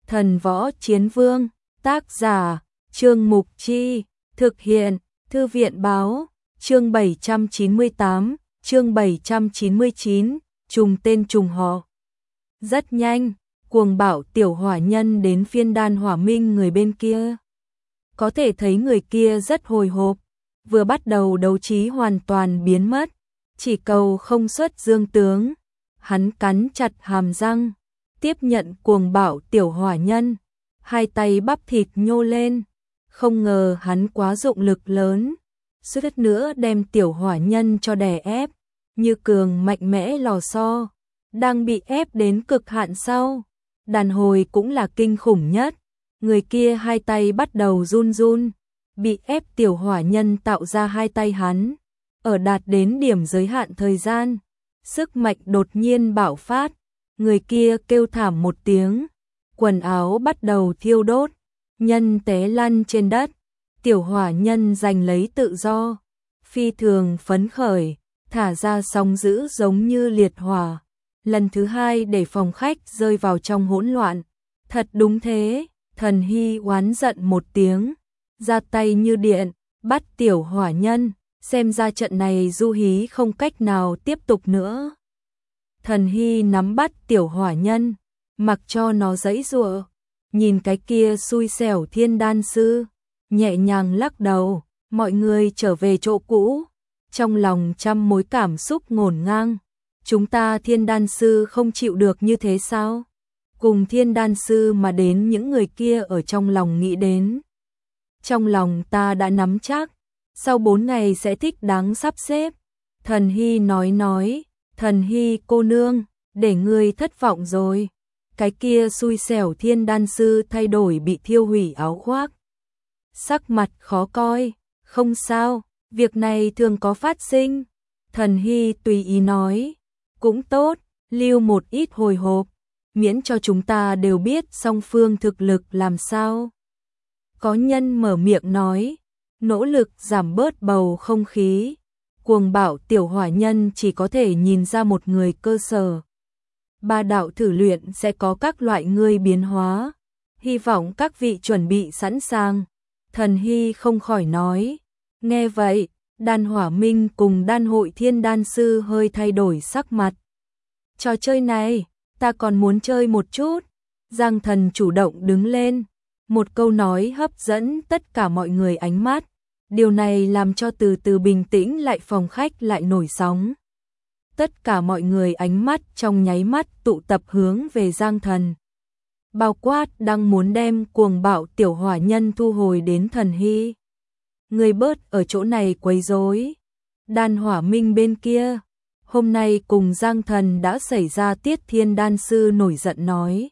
Thần Võ Chiến Vương, tác giả, Trương Mục Chi, thực hiện, Thư viện Báo, chương 798, chương 799, trùng tên trùng họ. Rất nhanh, cuồng bạo tiểu hỏa nhân đến phiên Đan Hỏa Minh người bên kia. Có thể thấy người kia rất hồi hộp, vừa bắt đầu đấu trí hoàn toàn biến mất, chỉ cầu không xuất dương tướng. Hắn cắn chặt hàm răng, tiếp nhận cuồng bạo tiểu hỏa nhân, hai tay bắp thịt nhô lên, không ngờ hắn quá dụng lực lớn, suýt nữa đem tiểu hỏa nhân cho đè ép, như cường mạnh mẽ lò xo, đang bị ép đến cực hạn sau. Đàn hồi cũng là kinh khủng nhất, người kia hai tay bắt đầu run run, bị ép tiểu hỏa nhân tạo ra hai tay hắn, ở đạt đến điểm giới hạn thời gian, sức mạnh đột nhiên bạo phát, người kia kêu thảm một tiếng, quần áo bắt đầu thiêu đốt, nhân té lăn trên đất, tiểu hỏa nhân giành lấy tự do, phi thường phấn khởi, thả ra sóng dữ giống như liệt hỏa, lần thứ hai để phòng khách rơi vào trong hỗn loạn. Thật đúng thế, Thần Hy oán giận một tiếng, ra tay như điện, bắt tiểu hỏa nhân, xem ra trận này Du Hí không cách nào tiếp tục nữa. Thần Hy nắm bắt tiểu hỏa nhân, mặc cho nó giãy giụa, nhìn cái kia xui xẻo thiên đan sư, nhẹ nhàng lắc đầu, mọi người trở về chỗ cũ, trong lòng trăm mối cảm xúc ngổn ngang. Chúng ta thiên đan sư không chịu được như thế sao? Cùng thiên đan sư mà đến những người kia ở trong lòng nghĩ đến. Trong lòng ta đã nắm chắc, sau 4 ngày sẽ thích đáng sắp xếp. Thần Hy nói, Thần Hy cô nương, để ngươi thất vọng rồi. Cái kia xui xẻo thiên đan sư thay đổi bị thiêu hủy áo khoác. Sắc mặt khó coi, không sao, việc này thường có phát sinh. Thần Hy tùy ý nói, cũng tốt, lưu một ít hồi hộp, miễn cho chúng ta đều biết song phương thực lực làm sao. Có nhân mở miệng nói, nỗ lực giảm bớt bầu không khí. Cuồng bạo tiểu hỏa nhân chỉ có thể nhìn ra một người cơ sở. 3 đạo thử luyện sẽ có các loại ngươi biến hóa. Hy vọng các vị chuẩn bị sẵn sàng. Thần Hy không khỏi nói. Nghe vậy, Đan Hỏa Minh cùng Đan hội thiên đan sư hơi thay đổi sắc mặt. Trò chơi này, ta còn muốn chơi một chút. Giang Thần chủ động đứng lên. Một câu nói hấp dẫn tất cả mọi người ánh mắt. Điều này làm cho từ từ bình tĩnh lại phòng khách lại nổi sóng. Tất cả mọi người ánh mắt trong nháy mắt tụ tập hướng về Giang Thần. Bao quát đang muốn đem cuồng bạo tiểu hỏa nhân thu hồi đến Thần Hy. Người bớt ở chỗ này quấy rối. Đan Hỏa Minh bên kia, hôm nay cùng Giang Thần đã xảy ra tiết thiên đan sư nổi giận nói.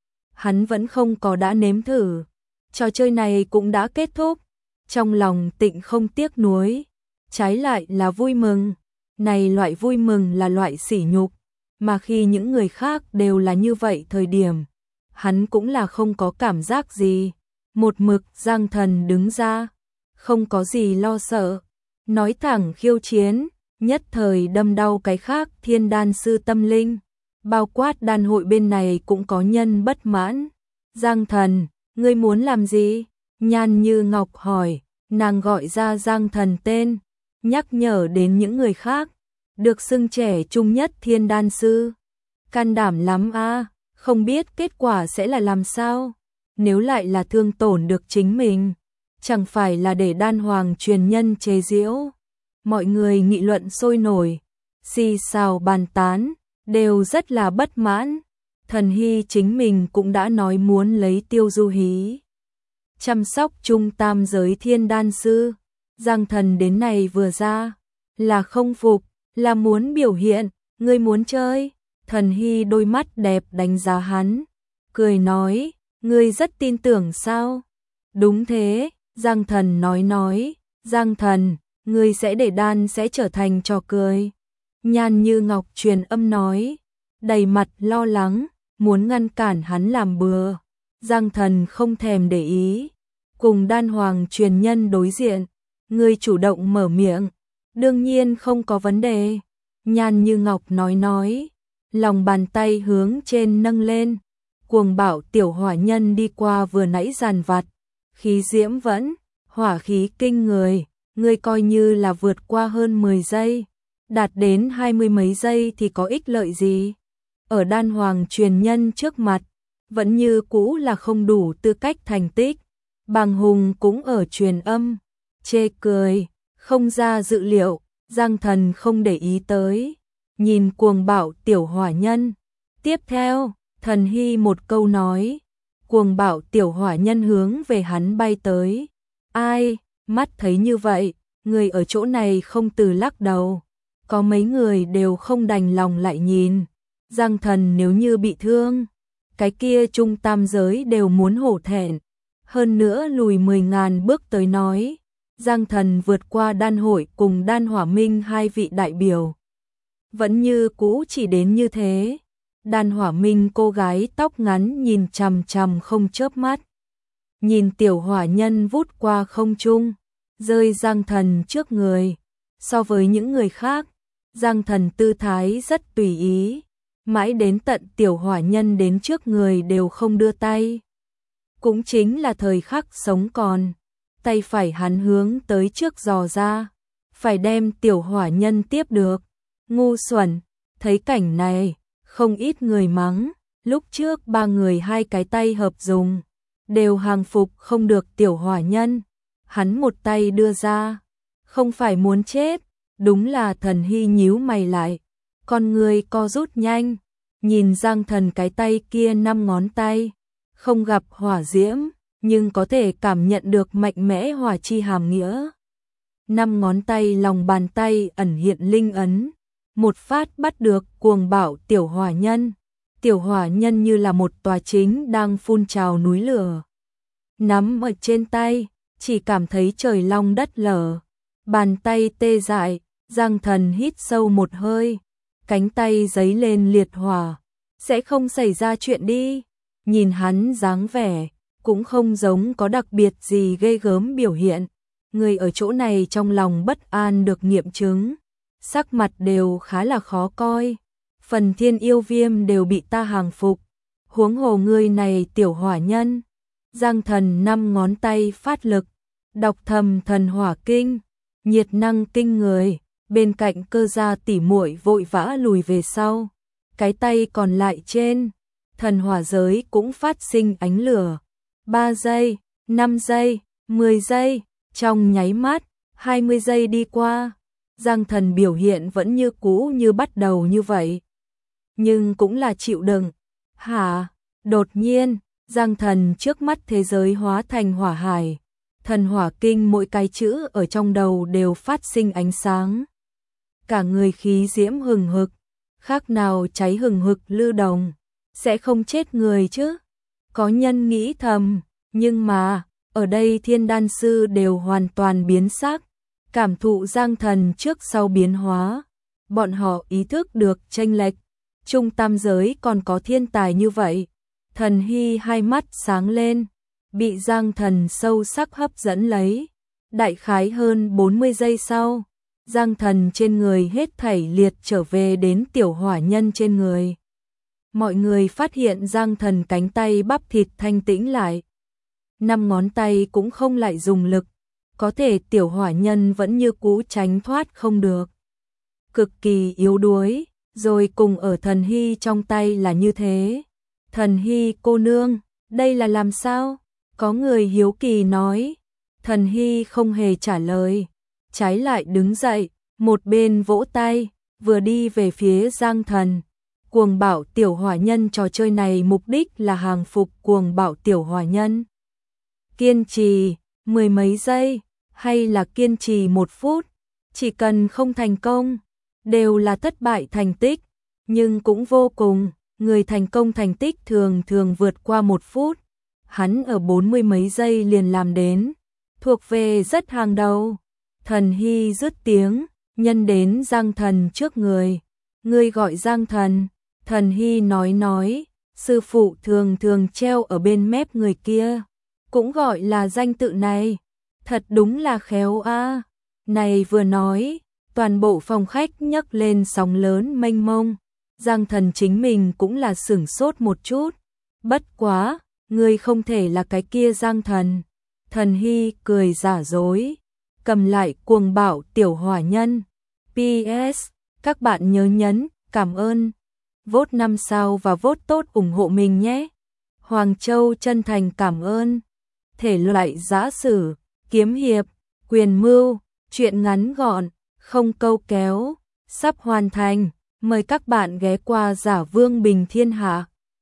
Hắn vẫn không có đã nếm thử, trò chơi này cũng đã kết thúc. Trong lòng tịnh không tiếc nuối, trái lại là vui mừng. Này loại vui mừng là loại sỉ nhục, mà khi những người khác đều là như vậy thời điểm, hắn cũng là không có cảm giác gì. Một mực Giang Thần đứng ra, không có gì lo sợ, nói thẳng khiêu chiến, nhất thời đâm đau cái khác thiên đan sư tâm linh. Bao quát đan hội bên này cũng có nhân bất mãn. Giang Thần, ngươi muốn làm gì? Nhan Như Ngọc hỏi, nàng gọi ra Giang Thần tên, nhắc nhở đến những người khác, được xưng trẻ trung nhất thiên đan sư. Can đảm lắm a, không biết kết quả sẽ là làm sao, nếu lại là thương tổn được chính mình, chẳng phải là để đan hoàng truyền nhân chế giễu. Mọi người nghị luận sôi nổi, xì xào bàn tán, đều rất là bất mãn. Thần Hy chính mình cũng đã nói muốn lấy Tiêu Du Hí chăm sóc trung tam giới thiên đan sư. Giang Thần đến này vừa ra, là không phục, là muốn biểu hiện, ngươi muốn chơi. Thần Hy đôi mắt đẹp đánh giá hắn, cười nói, ngươi rất tin tưởng sao? Đúng thế, Giang Thần nói, Giang Thần, ngươi sẽ để đan sẽ trở thành trò cười. Nhan Như Ngọc truyền âm nói, đầy mặt lo lắng, muốn ngăn cản hắn làm bừa. Giang Thần không thèm để ý, cùng đan hoàng truyền nhân đối diện, người chủ động mở miệng, đương nhiên không có vấn đề. Nhan Như Ngọc nói, lòng bàn tay hướng trên nâng lên, Cuồng bạo tiểu hỏa nhân đi qua vừa nãy giàn vặt, khí diễm vẫn, hỏa khí kinh người, ngươi coi như là vượt qua hơn 10 giây, đạt đến 20 mấy giây thì có ích lợi gì? Ở đan hoàng truyền nhân trước mặt, vẫn như cũ là không đủ tư cách thành tích. Bàng Hùng cũng ở truyền âm, chê cười, không ra dự liệu, Giang Thần không để ý tới, nhìn cuồng bạo tiểu hỏa nhân. Tiếp theo, Thần Hy một câu nói, cuồng bạo tiểu hỏa nhân hướng về hắn bay tới. Ai, mắt thấy như vậy, người ở chỗ này không từ lắc đầu, có mấy người đều không đành lòng lại nhìn. Giang Thần nếu như bị thương, cái kia trung tam giới đều muốn hổ thẹn. Hơn nữa lùi 10.000 bước tới nói, Giang Thần vượt qua đan hội cùng đan hỏa minh hai vị đại biểu. Vẫn như cũ chỉ đến như thế. Đan hỏa minh cô gái tóc ngắn nhìn chằm chằm không chớp mắt. Nhìn tiểu hỏa nhân vút qua không trung, rơi Giang Thần trước người. So với những người khác, Giang Thần tư thái rất tùy ý. Mãi đến tận tiểu hỏa nhân đến trước người đều không đưa tay. Cũng chính là thời khắc sống còn, tay phải hắn hướng tới trước giò ra, phải đem tiểu hỏa nhân tiếp được. Ngu xuẩn, thấy cảnh này, không ít người mắng, lúc trước ba người hai cái tay hợp dùng, đều hàng phục không được tiểu hỏa nhân. Hắn một tay đưa ra, không phải muốn chết, đúng là Thần Hy nhíu mày lại, con người co rút nhanh, nhìn Giang Thần cái tay kia 5 ngón tay. Không gặp hỏa diễm, nhưng có thể cảm nhận được mạnh mẽ hỏa chi hàm nghĩa. 5 ngón tay lòng bàn tay ẩn hiện linh ấn, một phát bắt được cuồng bạo tiểu hỏa nhân. Tiểu hỏa nhân như là một tòa chính đang phun trào núi lửa. Nắm ở trên tay, chỉ cảm thấy trời long đất lở. Bàn tay tê dại, Giang Thần hít sâu một hơi, cánh tay giấy lên liệt hỏa. Sẽ không xảy ra chuyện đi. Nhìn hắn dáng vẻ, cũng không giống có đặc biệt gì ghê gớm biểu hiện. Người ở chỗ này trong lòng bất an được nghiệm chứng, sắc mặt đều khá là khó coi. Phần thiên yêu viêm đều bị ta hàng phục, huống hồ người này tiểu hỏa nhân. Giang Thần 5 ngón tay phát lực, đọc thầm thần hỏa kinh, nhiệt năng kinh người. Bên cạnh Cơ Gia tỉ muội vội vã lùi về sau, cái tay còn lại trên thần hỏa giới cũng phát sinh ánh lửa. 3 giây, 5 giây, 10 giây, trong nháy mắt, 20 giây đi qua, Giang Thần biểu hiện vẫn như cũ như bắt đầu như vậy. Nhưng cũng là chịu đựng. Hả? Đột nhiên, Giang Thần trước mắt thế giới hóa thành hỏa hải. Thần hỏa kinh mỗi cái chữ ở trong đầu đều phát sinh ánh sáng. Cả người khí diễm hừng hực, khác nào cháy hừng hực lư đồng. Sẽ không chết người chứ? Có nhân nghĩ thầm, nhưng mà, ở đây thiên đan sư đều hoàn toàn biến sắc, cảm thụ Giang Thần trước sau biến hóa. Bọn họ ý thức được chênh lệch, trung tam giới còn có thiên tài như vậy. Thần Hy hai mắt sáng lên, bị Giang Thần sâu sắc hấp dẫn lấy. Đại khái hơn 40 giây sau, Giang Thần trên người hết thảy liệt trở về đến tiểu hỏa nhân trên người. Mọi người phát hiện Giang Thần cánh tay bắp thịt thanh tĩnh lại. 5 ngón tay cũng không lại dùng lực, có thể tiểu hỏa nhân vẫn như cũ tránh thoát không được. Cực kỳ yếu đuối, rồi cùng ở Thần Hy trong tay là như thế. Thần Hy cô nương, đây là làm sao? Có người hiếu kỳ nói. Thần Hy không hề trả lời, trái lại đứng dậy, một bên vỗ tay, vừa đi về phía Giang Thần. Cuồng bạo tiểu hỏa nhân trò chơi này mục đích là hàng phục cuồng bạo tiểu hỏa nhân. Kiên trì, 10 mấy giây, hay là kiên trì 1 phút, chỉ cần không thành công, đều là thất bại thành tích, nhưng cũng vô cùng, người thành công thành tích thường thường vượt qua 1 phút. Hắn ở 40 mấy giây liền làm đến, thuộc về rất hàng đầu. Thần Hy dứt tiếng, nhân đến Giang Thần trước người. Ngươi gọi Giang Thần. Thần Hy nói, sư phụ thường thường treo ở bên mép người kia, cũng gọi là danh tự này. Thật đúng là khéo a. Này vừa nói, toàn bộ phòng khách nhấc lên sóng lớn mênh mông. Giang Thần chính mình cũng là sửng sốt một chút. Bất quá, ngươi không thể là cái kia Giang Thần. Thần Hy cười giả dối, cầm lại cuồng bạo tiểu hỏa nhân. PS, các bạn nhớ nhấn, cảm ơn. Vote 5 sao và vote tốt ủng hộ mình nhé. Hoàng Châu chân thành cảm ơn. Thể loại giã sử, kiếm hiệp, quyền mưu, truyện ngắn gọn, không câu kéo, sắp hoàn thành. Mời các bạn ghé qua Giả Vương Bình Thiên Hạ.